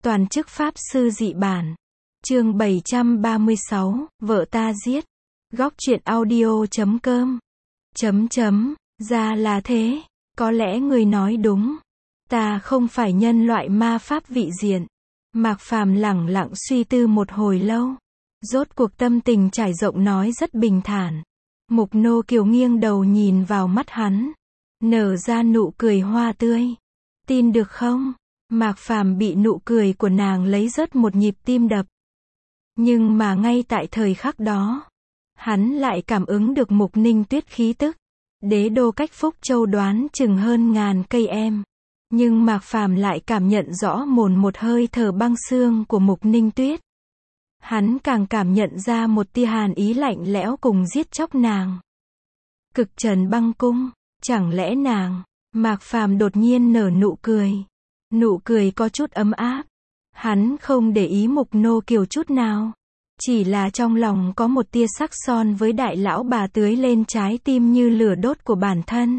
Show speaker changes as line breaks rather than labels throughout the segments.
Toàn chức Pháp Sư Dị Bản. Chương 736, vợ ta giết. Góc truyện audio.com. Ra là thế. Có lẽ người nói đúng. Ta không phải nhân loại ma pháp vị diện. Mạc Phàm lẳng lặng suy tư một hồi lâu. Rốt cuộc tâm tình trải rộng nói rất bình thản. Mục Nô Kiều nghiêng đầu nhìn vào mắt hắn. Nở ra nụ cười hoa tươi. Tin được không? Mạc Phàm bị nụ cười của nàng lấy rớt một nhịp tim đập. Nhưng mà ngay tại thời khắc đó, hắn lại cảm ứng được Mục Ninh Tuyết khí tức. Đế đô cách Phúc Châu đoán chừng hơn ngàn cây em. Nhưng Mạc Phàm lại cảm nhận rõ một hơi thở băng xương của Mục Ninh Tuyết. Hắn càng cảm nhận ra một tia hàn ý lạnh lẽo cùng giết chóc nàng. Cực Trần Băng Cung, chẳng lẽ nàng? Mạc Phàm đột nhiên nở nụ cười. Nụ cười có chút ấm áp. Hắn không để ý Mục Nô Kiều chút nào. Chỉ là trong lòng có một tia sắc son với đại lão bà tưới lên trái tim như lửa đốt của bản thân.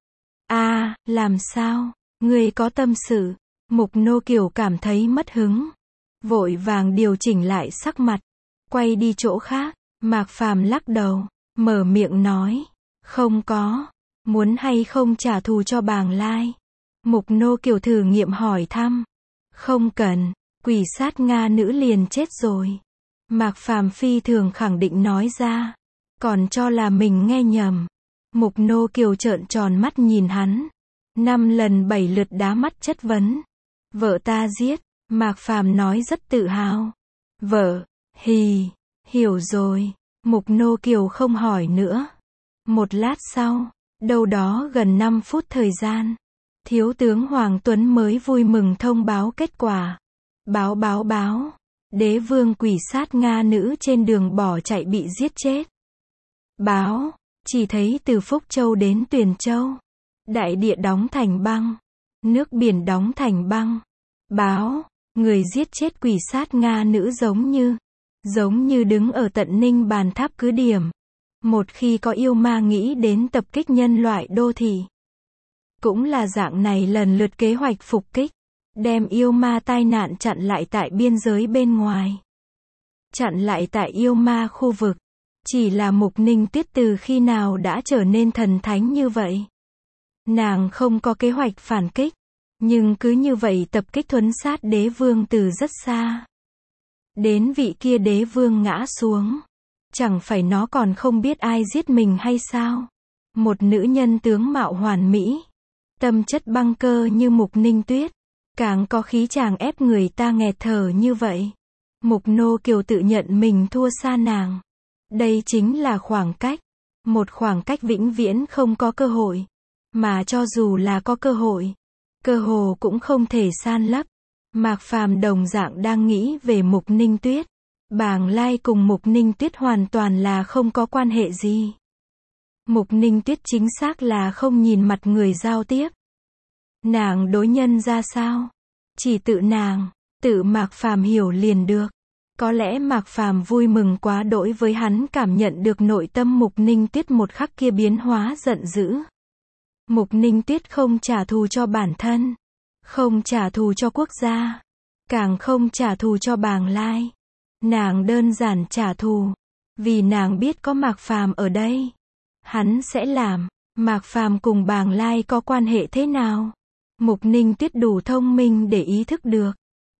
Làm sao? Ngươi có tâm sự? Mục Nô Kiều cảm thấy mất hứng. Vội vàng điều chỉnh lại sắc mặt. Quay đi chỗ khác. Mạc Phàm lắc đầu. Mở miệng nói. Không có. Muốn hay không trả thù cho Bàng Lai? Mục Nô Kiều thử nghiệm hỏi thăm. Không cần. Quỷ sát Nga nữ liền chết rồi. Mạc Phàm phi thường khẳng định nói ra. Còn cho là mình nghe nhầm. Mục Nô Kiều trợn tròn mắt nhìn hắn. 5 lần 7 lượt đá mắt chất vấn. Vợ ta giết. Mạc Phàm nói rất tự hào. Vợ. Hiểu rồi. Mục Nô Kiều không hỏi nữa. Một lát sau, đâu đó gần 5 phút thời gian, Thiếu tướng Hoàng Tuấn mới vui mừng thông báo kết quả. Báo. Đế vương quỷ sát Nga nữ trên đường bỏ chạy bị giết chết. Báo. Chỉ thấy từ Phúc Châu đến Tuyền Châu, đại địa đóng thành băng, nước biển đóng thành băng. Báo. Người giết chết quỷ sát Nga nữ giống như đứng ở tận Ninh Bàn Tháp cứ điểm. Một khi có yêu ma nghĩ đến tập kích nhân loại đô thị, cũng là dạng này lần lượt kế hoạch phục kích, đem yêu ma tai nạn chặn lại tại biên giới bên ngoài, chặn lại tại yêu ma khu vực. Chỉ là Mục Ninh Tuyết từ khi nào đã trở nên thần thánh như vậy? Nàng không có kế hoạch phản kích, nhưng cứ như vậy tập kích thuấn sát đế vương từ rất xa. Đến vị kia đế vương ngã xuống. Chẳng phải nó còn không biết ai giết mình hay sao? Một nữ nhân tướng mạo hoàn mỹ, tâm chất băng cơ như Mục Ninh Tuyết, càng có khí chàng ép người ta nghẹt thở như vậy. Mục Nô Kiều tự nhận mình thua xa nàng. Đây chính là khoảng cách. Một khoảng cách vĩnh viễn không có cơ hội. Mà cho dù là có cơ hồ cũng không thể san lấp. Mạc Phàm đồng dạng đang nghĩ về Mục Ninh Tuyết. Bàng Lai cùng Mục Ninh Tuyết hoàn toàn là không có quan hệ gì. Mục Ninh Tuyết chính xác là không nhìn mặt người giao tiếp. Nàng đối nhân ra sao? Chỉ tự Mạc Phàm hiểu liền được. Có lẽ Mạc Phàm vui mừng quá đỗi với hắn cảm nhận được nội tâm Mục Ninh Tuyết một khắc kia biến hóa giận dữ. Mục Ninh Tuyết không trả thù cho bản thân, không trả thù cho quốc gia, càng không trả thù cho Bàng Lai. Nàng đơn giản trả thù, vì nàng biết có Mạc Phàm ở đây, hắn sẽ làm. Mạc Phàm cùng Bàng Lai có quan hệ thế nào? Mục Ninh Tuyết đủ thông minh để ý thức được.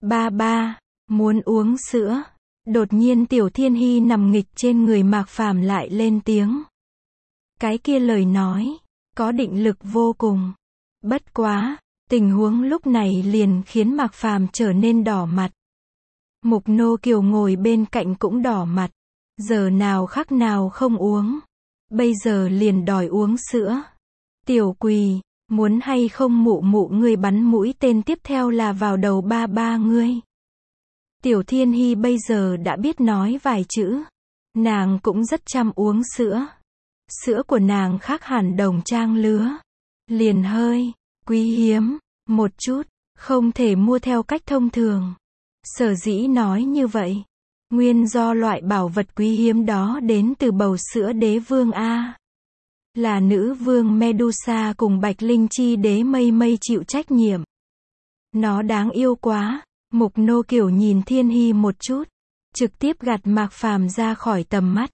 Ba, muốn uống sữa. Đột nhiên Tiểu Thiên Hy nằm nghịch trên người Mạc Phàm lại lên tiếng. Cái kia lời nói, có định lực vô cùng. Bất quá, tình huống lúc này liền khiến Mạc Phàm trở nên đỏ mặt. Mục Nô Kiều ngồi bên cạnh cũng đỏ mặt. Giờ nào khắc nào không uống. Bây giờ liền đòi uống sữa. Tiểu Quỳ, muốn hay không mụ ngươi bắn mũi tên tiếp theo là vào đầu ba ngươi. Tiểu Thiên Hy bây giờ đã biết nói vài chữ. Nàng cũng rất chăm uống sữa. Sữa của nàng khác hẳn đồng trang lứa. Liền hơi quý hiếm một chút, không thể mua theo cách thông thường. Sở dĩ nói như vậy, nguyên do loại bảo vật quý hiếm đó đến từ bầu sữa đế vương A. Là nữ vương Medusa cùng Bạch Linh Chi đế Mây chịu trách nhiệm. Nó đáng yêu quá, Mục Nô Kiều nhìn Thiên Hy một chút, trực tiếp gạt Mạc Phàm ra khỏi tầm mắt.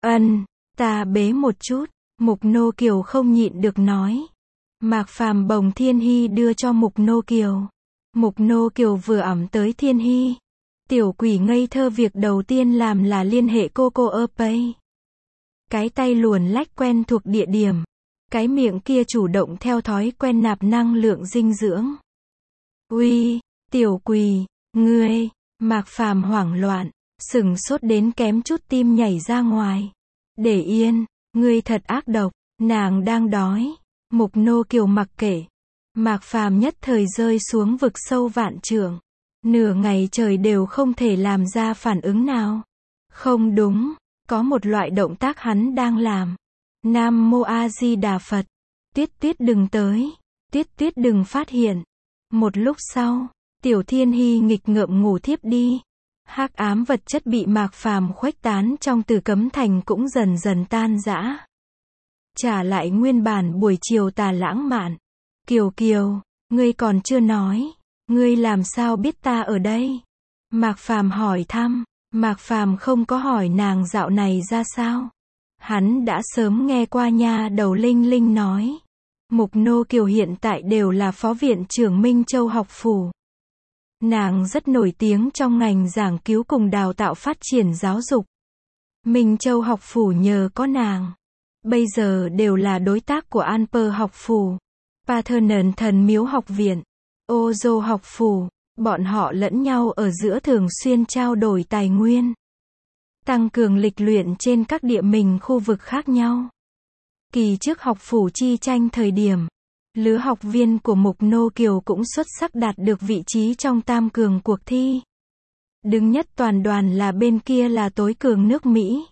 Ta bế một chút, Mục Nô Kiều không nhịn được nói. Mạc Phàm bồng Thiên Hy đưa cho Mục Nô Kiều. Mục Nô Kiều vừa ẵm tới Thiên Hy. Tiểu quỷ ngây thơ việc đầu tiên làm là liên hệ Coco Pay. Cái tay luồn lách quen thuộc địa điểm. Cái miệng kia chủ động theo thói quen nạp năng lượng dinh dưỡng. Uy, tiểu quỷ, ngươi, Mạc Phàm hoảng loạn, sửng sốt đến kém chút tim nhảy ra ngoài. Để yên, ngươi thật ác độc, nàng đang đói. Mục Nô Kiều mặc kệ. Mạc Phàm nhất thời rơi xuống vực sâu vạn trượng. Nửa ngày trời đều không thể làm ra phản ứng nào. Không đúng, có một loại động tác hắn đang làm. Nam Mô A Di Đà Phật. Tuyết Tuyết đừng tới. Tuyết Tuyết đừng phát hiện. Một lúc sau, Tiểu Thiên Hy nghịch ngợm ngủ thiếp đi. Hắc ám vật chất bị Mạc Phàm khuếch tán trong Tử Cấm Thành cũng dần dần tan rã. Trả lại nguyên bản buổi chiều tà lãng mạn. Kiều Kiều, ngươi còn chưa nói. Ngươi làm sao biết ta ở đây? Mạc Phàm hỏi thăm. Mạc Phàm không có hỏi nàng dạo này ra sao. Hắn đã sớm nghe qua nha đầu Linh Linh nói. Mục Nô Kiều hiện tại đều là phó viện trưởng Minh Châu học phủ. Nàng rất nổi tiếng trong ngành giảng cứu cùng đào tạo phát triển giáo dục. Minh Châu học phủ nhờ có nàng. Bây giờ đều là đối tác của Anper học phủ. Parthenon thần miếu học viện. Ozo học phủ. Bọn họ lẫn nhau ở giữa thường xuyên trao đổi tài nguyên. Tăng cường lịch luyện trên các địa mình khu vực khác nhau. Kỳ trước học phủ chi tranh thời điểm, lứa học viên của Mục Nô Kiều cũng xuất sắc đạt được vị trí trong tam cường cuộc thi. Đứng nhất toàn đoàn là bên kia là tối cường nước Mỹ.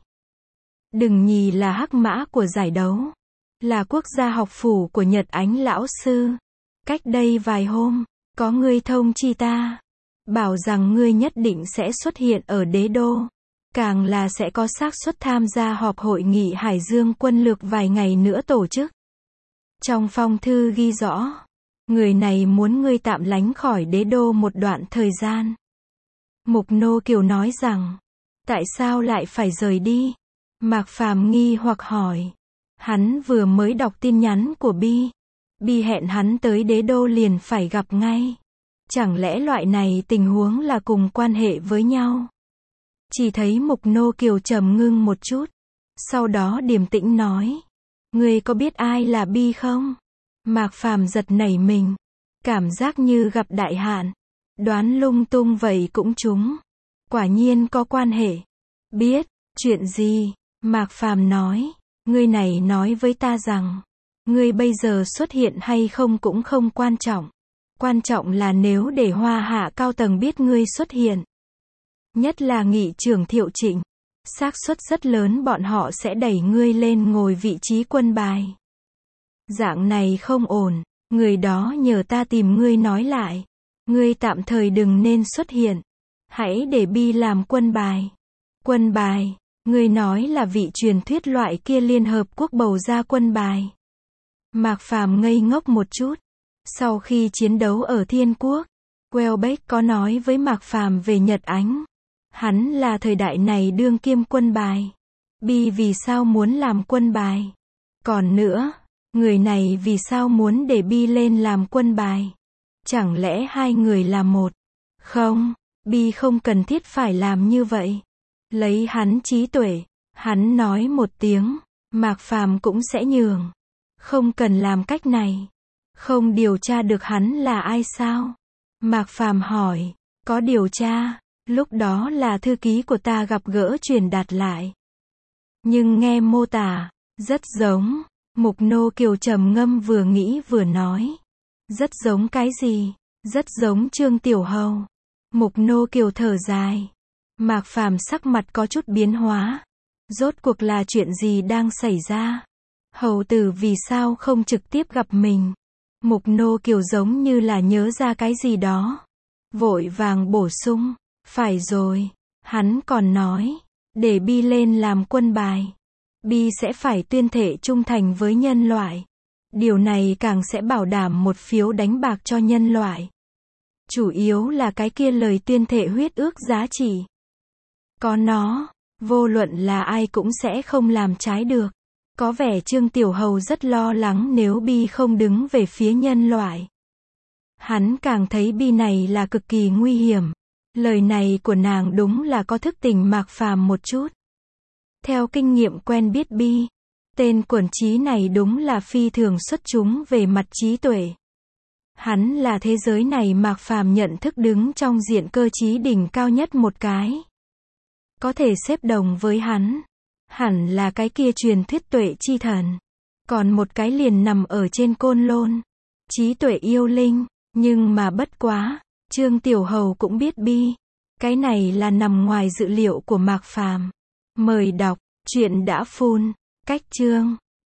Đứng nhì là hắc mã của giải đấu. Là quốc gia học phủ của Nhật Ánh lão sư. Cách đây vài hôm, có người thông chi ta. Bảo rằng ngươi nhất định sẽ xuất hiện ở đế đô. Càng là sẽ có xác suất tham gia họp hội nghị Hải Dương quân lược vài ngày nữa tổ chức. Trong phong thư ghi rõ, người này muốn ngươi tạm lánh khỏi đế đô một đoạn thời gian. Mục Nô Kiều nói rằng, tại sao lại phải rời đi? Mạc Phàm nghi hoặc hỏi. Hắn vừa mới đọc tin nhắn của Bi. Bi hẹn hắn tới đế đô liền phải gặp ngay. Chẳng lẽ loại này tình huống là cùng quan hệ với nhau? Chỉ thấy Mục Nô Kiều trầm ngưng một chút. Sau đó điềm tĩnh nói. Ngươi có biết ai là Bi không? Mạc Phàm giật nảy mình. Cảm giác như gặp đại hạn. Đoán lung tung vậy cũng trúng. Quả nhiên có quan hệ. Biết, chuyện gì? Mạc Phàm nói. Ngươi này nói với ta rằng, ngươi bây giờ xuất hiện hay không cũng không quan trọng. Quan trọng là nếu để Hoa Hạ cao tầng biết ngươi xuất hiện. Nhất là nghị trưởng Thiệu Trịnh. Xác suất rất lớn bọn họ sẽ đẩy ngươi lên ngồi vị trí quân bài. Dạng này không ổn, người đó nhờ ta tìm ngươi nói lại. Ngươi tạm thời đừng nên xuất hiện. Hãy để Bi làm quân bài. Quân bài, ngươi nói là vị truyền thuyết loại kia Liên Hợp Quốc bầu ra quân bài. Mạc Phàm ngây ngốc một chút. Sau khi chiến đấu ở Thiên Quốc, Welbeck có nói với Mạc Phàm về Nhật Ánh. Hắn là thời đại này đương kiêm quân bài. Bi vì sao muốn làm quân bài? Còn nữa, người này vì sao muốn để Bi lên làm quân bài? Chẳng lẽ hai người là một? Không, Bi không cần thiết phải làm như vậy. Lấy hắn trí tuệ, hắn nói một tiếng, Mạc Phàm cũng sẽ nhường. Không cần làm cách này. Không điều tra được hắn là ai sao? Mạc Phàm hỏi. Có điều tra. Lúc đó là thư ký của ta gặp gỡ truyền đạt lại. Nhưng nghe mô tả, rất giống. Mục Nô Kiều trầm ngâm vừa nghĩ vừa nói. Rất giống cái gì? Rất giống Trương Tiểu Hầu. Mục Nô Kiều thở dài. Mạc Phàm sắc mặt có chút biến hóa. Rốt cuộc là chuyện gì đang xảy ra? Hầu tử vì sao không trực tiếp gặp mình? Mục Nô Kiều giống như là nhớ ra cái gì đó. Vội vàng bổ sung. Phải rồi. Hắn còn nói. Để Bi lên làm quân bài. Bi sẽ phải tuyên thệ trung thành với nhân loại. Điều này càng sẽ bảo đảm một phiếu đánh bạc cho nhân loại. Chủ yếu là cái kia lời tuyên thệ huyết ước giá trị. Có nó, vô luận là ai cũng sẽ không làm trái được. Có vẻ Trương Tiểu Hầu rất lo lắng nếu Bi không đứng về phía nhân loại. Hắn càng thấy Bi này là cực kỳ nguy hiểm. Lời này của nàng đúng là có thức tỉnh Mạc Phàm một chút. Theo kinh nghiệm quen biết Bi, tên quần trí này đúng là phi thường xuất chúng về mặt trí tuệ. Hắn là thế giới này Mạc Phàm nhận thức đứng trong diện cơ trí đỉnh cao nhất một cái. Có thể xếp đồng với hắn. Hẳn là cái kia truyền thuyết tuệ chi thần. Còn một cái liền nằm ở trên côn lôn. Trí tuệ yêu linh. Nhưng mà bất quá, Trương Tiểu Hầu cũng biết Bi. Cái này là nằm ngoài dự liệu của Mạc Phàm. Mời đọc, truyện đã full. Cách chương